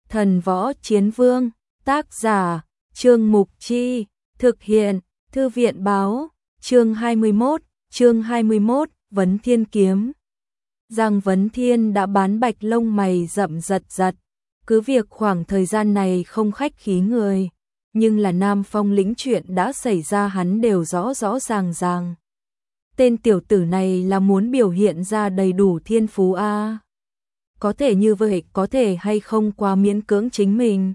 Thần Võ Chiến Vương, tác giả, Trương Mục Chi, thực hiện, Thư viện Báo, chương 21, Vấn Thiên Kiếm. Giang Vấn Thiên đã bán bạch lông mày rậm giật giật, cứ việc khoảng thời gian này không khách khí người, nhưng là Nam Phong lĩnh chuyện đã xảy ra hắn đều rõ rõ ràng. Tên tiểu tử này là muốn biểu hiện ra đầy đủ thiên phú a. Có thể như vậy, có thể hay không quá miễn cưỡng chính mình.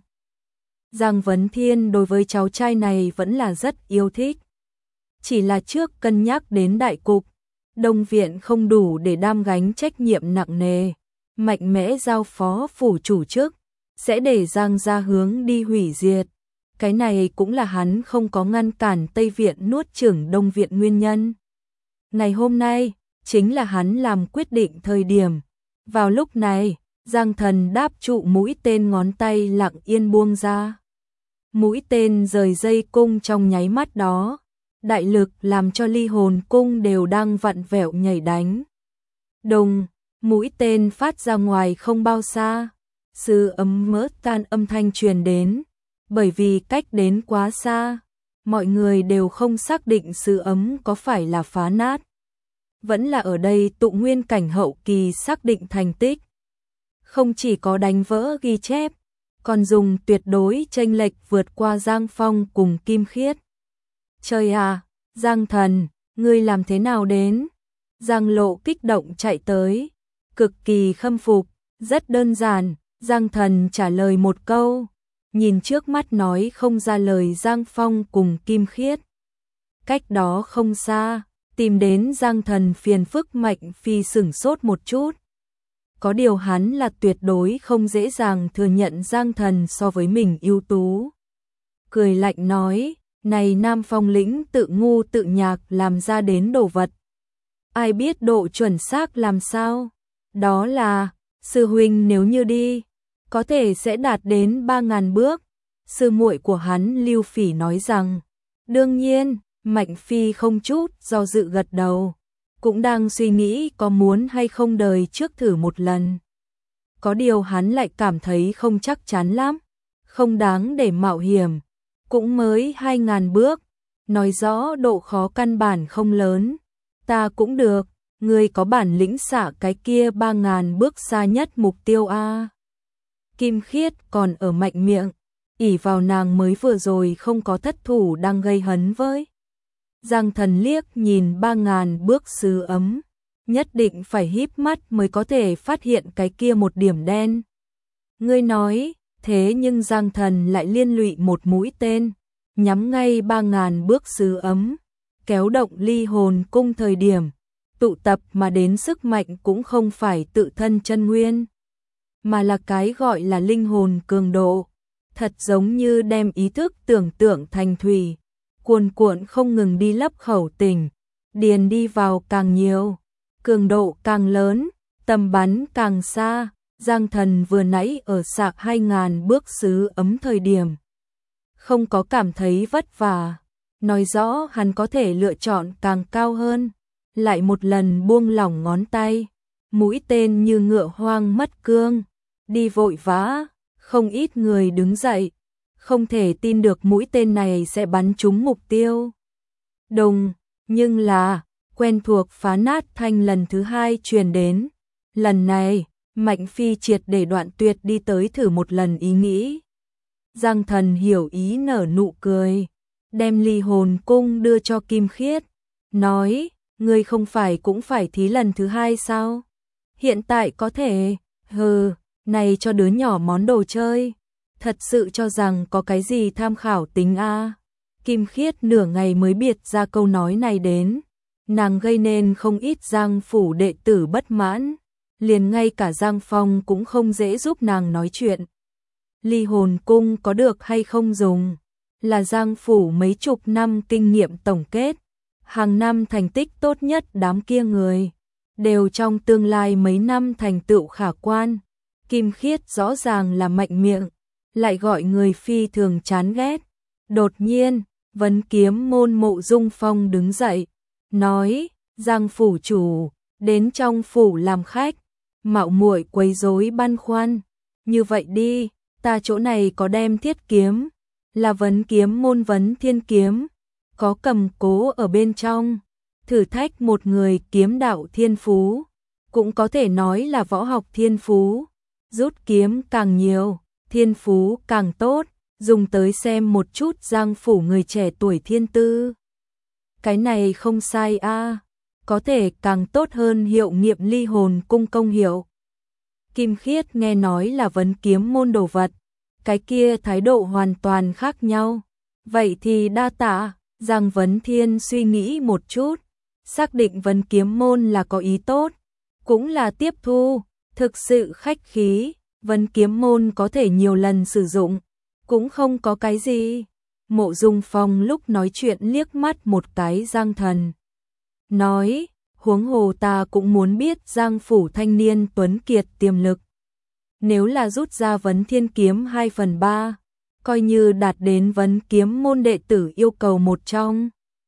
Giang Vấn Thiên đối với cháu trai này vẫn là rất yêu thích. Chỉ là trước cân nhắc đến đại cục, Đông Viện không đủ để đam gánh trách nhiệm nặng nề, mạnh mẽ giao phó phủ chủ chức, sẽ để Giang ra hướng đi hủy diệt. Cái này cũng là hắn không có ngăn cản Tây Viện nuốt chửng Đông Viện nguyên nhân. Ngày hôm nay, chính là hắn làm quyết định thời điểm. Vào lúc này, Giang Thần đáp trụ mũi tên, ngón tay lặng yên buông ra. Mũi tên rời dây cung trong nháy mắt đó, đại lực làm cho ly hồn cung đều đang vặn vẹo nhảy đánh. Đùng, mũi tên phát ra ngoài không bao xa, sư ấm mỡ tan âm thanh truyền đến, bởi vì cách đến quá xa, mọi người đều không xác định sư ấm có phải là phá nát, vẫn là ở đây tụ nguyên cảnh hậu kỳ xác định thành tích. Không chỉ có đánh vỡ ghi chép, còn dùng tuyệt đối chênh lệch vượt qua Giang Phong cùng Kim Khiết. Trời à, Giang Thần, ngươi làm thế nào đến? Giang Lộ kích động chạy tới, cực kỳ khâm phục, rất đơn giản, Giang Thần trả lời một câu, nhìn trước mắt nói không ra lời Giang Phong cùng Kim Khiết. Cách đó không xa, tìm đến Giang Thần phiền phức Mạnh Phi sửng sốt một chút. Có điều hắn là tuyệt đối không dễ dàng thừa nhận Giang Thần so với mình ưu tú. Cười lạnh nói, này Nam Phong lĩnh tự ngu tự nhạc làm ra đến đồ vật. Ai biết độ chuẩn xác làm sao? Đó là, sư huynh nếu như đi, có thể sẽ đạt đến 3.000 bước. Sư muội của hắn Lưu Phỉ nói rằng, đương nhiên, Mạnh Phi không chút do dự gật đầu, cũng đang suy nghĩ có muốn hay không đời trước thử một lần. Có điều hắn lại cảm thấy không chắc chắn lắm, không đáng để mạo hiểm, cũng mới 2.000 bước, nói rõ độ khó căn bản không lớn. Ta cũng được, ngươi có bản lĩnh xả cái kia 3.000 bước xa nhất mục tiêu a. Kim Khiết còn ở mạnh miệng, ỷ vào nàng mới vừa rồi không có thất thủ đang gây hấn với. Giang Thần liếc nhìn 3.000 bước sứ ấm, nhất định phải híp mắt mới có thể phát hiện cái kia một điểm đen. Ngươi nói, thế nhưng Giang Thần lại liên lụy một mũi tên, nhắm ngay 3.000 bước sứ ấm, kéo động ly hồn cung thời điểm, tụ tập mà đến sức mạnh cũng không phải tự thân chân nguyên, mà là cái gọi là linh hồn cường độ, thật giống như đem ý thức tưởng tượng thành thủy, cuồn cuộn không ngừng đi lấp khẩu tình, điền đi vào càng nhiều, cường độ càng lớn, tầm bắn càng xa. Giang Thần vừa nãy ở sạc 2.000 bước sứ ấm thời điểm, không có cảm thấy vất vả, nói rõ hắn có thể lựa chọn càng cao hơn, lại một lần buông lỏng ngón tay, mũi tên như ngựa hoang mất cương, đi vội vã, không ít người đứng dậy, không thể tin được mũi tên này sẽ bắn trúng mục tiêu. Đùng, nhưng là, quen thuộc phá nát thanh lần thứ hai truyền đến, lần này, Mạnh Phi triệt để đoạn tuyệt đi tới thử một lần ý nghĩ. Giang Thần hiểu ý nở nụ cười, đem ly hồn cung đưa cho Kim Khiết, nói, ngươi không phải cũng phải thí lần thứ hai sao? Hiện tại có thể, này cho đứa nhỏ món đồ chơi, thật sự cho rằng có cái gì tham khảo tính a? Kim Khiết nửa ngày mới biệt ra câu nói này đến, nàng gây nên không ít Giang phủ đệ tử bất mãn, liền ngay cả Giang Phong cũng không dễ giúp nàng nói chuyện. Ly hồn cung có được hay không dùng, là Giang phủ mấy chục năm kinh nghiệm tổng kết, hàng năm thành tích tốt nhất đám kia người, đều trong tương lai mấy năm thành tựu khả quan. Kim Khiết rõ ràng là mạnh miệng, lại gọi người phi thường chán ghét. Đột nhiên, Vấn Kiếm môn Mộ Dung Phong đứng dậy, nói, Giang phủ chủ, đến trong phủ làm khách, mạo muội quấy rối băn khoăn, như vậy đi, ta chỗ này có đem thiết kiếm, là vấn kiếm môn vấn thiên kiếm, có cầm cố ở bên trong, thử thách một người kiếm đạo thiên phú, cũng có thể nói là võ học thiên phú, rút kiếm càng nhiều, thiên phú càng tốt, dùng tới xem một chút Giang phủ người trẻ tuổi thiên tư. Cái này không sai a, có thể càng tốt hơn hiệu nghiệm ly hồn cung công hiệu. Kim Khiết nghe nói là vấn kiếm môn đồ vật, cái kia thái độ hoàn toàn khác nhau. Vậy thì đa tạ. Giang Vấn Thiên suy nghĩ một chút, xác định vấn kiếm môn là có ý tốt, cũng là tiếp thu, thực sự khách khí, vấn kiếm môn có thể nhiều lần sử dụng, cũng không có cái gì. Mộ Dung Phong lúc nói chuyện liếc mắt một cái Giang Thần, nói, huống hồ ta cũng muốn biết Giang phủ thanh niên tuấn kiệt tiềm lực. Nếu là rút ra vấn thiên kiếm 2/3, coi như đạt đến vấn kiếm môn đệ tử yêu cầu một trong.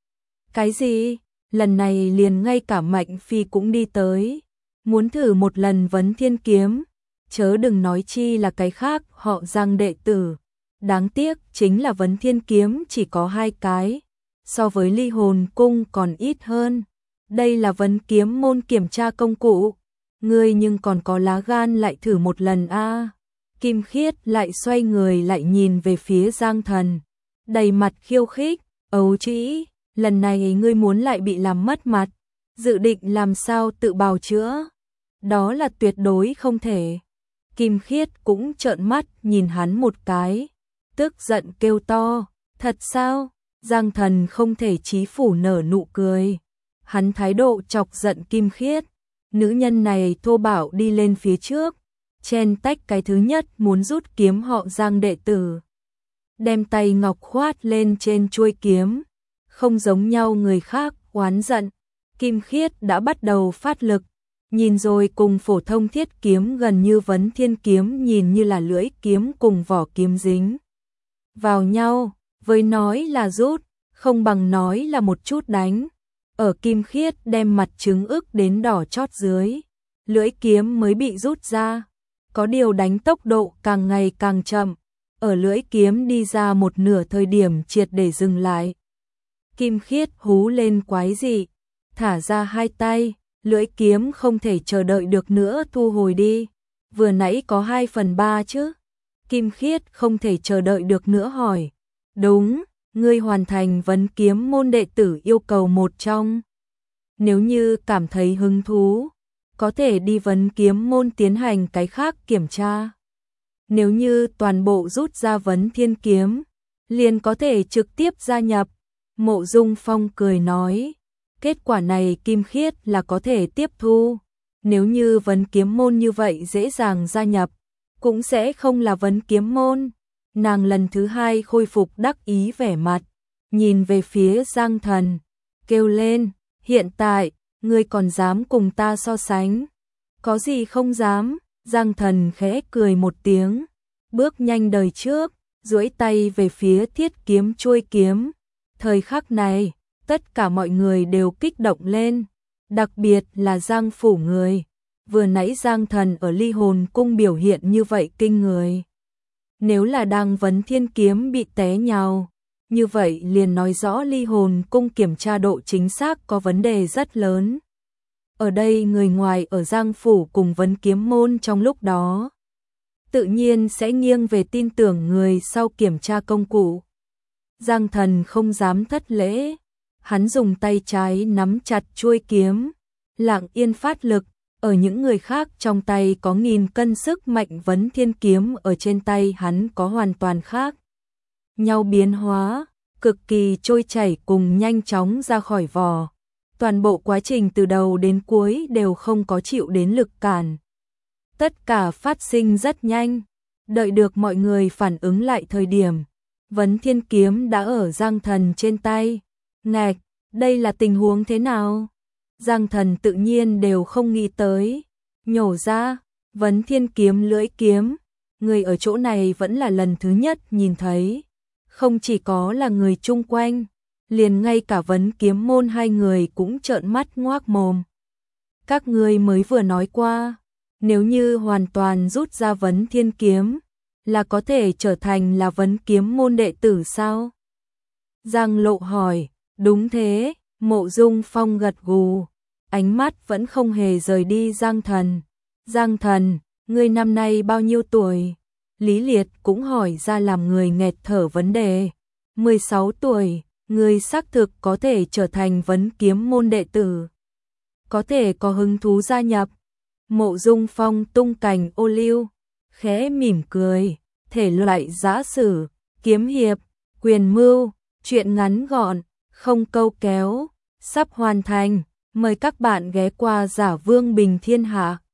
Cái gì? Lần này liền ngay cả Mạnh Phi cũng đi tới, muốn thử một lần vấn thiên kiếm, chớ đừng nói chi là cái khác họ Giang đệ tử. Đáng tiếc chính là vấn thiên kiếm chỉ có 2 cái, so với ly hồn cung còn ít hơn. Đây là vấn kiếm môn kiểm tra công cụ, ngươi nhưng còn có lá gan lại thử một lần a. Kim Khiết lại xoay người lại nhìn về phía Giang Thần, đầy mặt khiêu khích, ấu trĩ, lần này ngươi muốn lại bị làm mất mặt, dự định làm sao tự bào chữa, đó là tuyệt đối không thể. Kim Khiết cũng trợn mắt nhìn hắn một cái, tức giận kêu to, thật sao? Giang Thần không thể chí phủ nở nụ cười, hắn thái độ chọc giận Kim Khiết, nữ nhân này thô bạo đi lên phía trước, chen tách cái thứ nhất muốn rút kiếm họ Giang đệ tử, đem tay ngọc khoát lên trên chuôi kiếm, không giống nhau người khác oán giận. Kim Khiết đã bắt đầu phát lực, nhìn rồi cùng phổ thông thiết kiếm gần như vấn thiên kiếm nhìn như là lưỡi kiếm cùng vỏ kiếm dính vào nhau, với nói là rút, không bằng nói là một chút đánh. Ở Kim Khiết đem mặt trứng ức đến đỏ chót dưới, lưỡi kiếm mới bị rút ra. Có điều đánh tốc độ càng ngày càng chậm, ở lưỡi kiếm đi ra một nửa thời điểm triệt để dừng lại. Kim Khiết hú lên quái dị, thả ra 2 tay, lưỡi kiếm không thể chờ đợi được nữa thu hồi đi. Vừa nãy có 2/3 chứ? Kim Khiết không thể chờ đợi được nữa hỏi. Đúng, ngươi hoàn thành vấn kiếm môn đệ tử yêu cầu một trong. Nếu như cảm thấy hứng thú, có thể đi vấn kiếm môn tiến hành cái khác kiểm tra. Nếu như toàn bộ rút ra vấn thiên kiếm, liền có thể trực tiếp gia nhập. Mộ Dung Phong cười nói, kết quả này Kim Khiết là có thể tiếp thu. Nếu như vấn kiếm môn như vậy dễ dàng gia nhập, cũng sẽ không là vấn kiếm môn. Nàng lần thứ 2 khôi phục đắc ý vẻ mặt, nhìn về phía Giang Thần, kêu lên, hiện tại, ngươi còn dám cùng ta so sánh? Có gì không dám? Giang Thần khẽ cười một tiếng, bước nhanh đời trước, duỗi tay về phía thiết kiếm chuôi kiếm. Thời khắc này, tất cả mọi người đều kích động lên, đặc biệt là Giang phủ người. Vừa nãy Giang Thần ở ly hồn cung biểu hiện như vậy kinh người. Nếu là đang vấn thiên kiếm bị té nhào, như vậy liền nói rõ ly hồn cung kiểm tra độ chính xác có vấn đề rất lớn. Ở đây người ngoài ở Giang phủ cùng vấn kiếm môn trong lúc đó, tự nhiên sẽ nghiêng về tin tưởng người sau kiểm tra công cụ. Giang Thần không dám thất lễ, hắn dùng tay trái nắm chặt chuôi kiếm, lặng yên phát lực. Ở những người khác trong tay có 1000 cân sức mạnh vấn thiên kiếm, ở trên tay hắn có hoàn toàn khác nhau biến hóa, cực kỳ trôi chảy cùng nhanh chóng ra khỏi vỏ. Toàn bộ quá trình từ đầu đến cuối đều không có chịu đến lực cản. Tất cả phát sinh rất nhanh, đợi được mọi người phản ứng lại thời điểm, vấn thiên kiếm đã ở Giang Thần trên tay. Ngạch, đây là tình huống thế nào? Giang Thần tự nhiên đều không nghĩ tới, nhổ ra, vấn thiên kiếm lưỡi kiếm, người ở chỗ này vẫn là lần thứ nhất nhìn thấy, không chỉ có là người chung quanh, liền ngay cả vấn kiếm môn 2 người cũng trợn mắt ngoác mồm. Các ngươi mới vừa nói qua, nếu như hoàn toàn rút ra vấn thiên kiếm, là có thể trở thành là vấn kiếm môn đệ tử sao? Giang Lộ hỏi, đúng thế, Mộ Dung Phong gật gù, ánh mắt vẫn không hề rời đi Giang Thần. Giang Thần, ngươi năm nay bao nhiêu tuổi? Lý Liệt cũng hỏi ra làm người nghẹt thở vấn đề. 16 tuổi, ngươi xác thực có thể trở thành vấn kiếm môn đệ tử. Có thể có hứng thú gia nhập. Mộ Dung Phong tung cành ô liu, khẽ mỉm cười, thể loại giã sử, kiếm hiệp, quyền mưu, truyện ngắn gọn, không câu kéo, sắp hoàn thành, mời các bạn ghé qua Giả Vương Bình Thiên Hạ.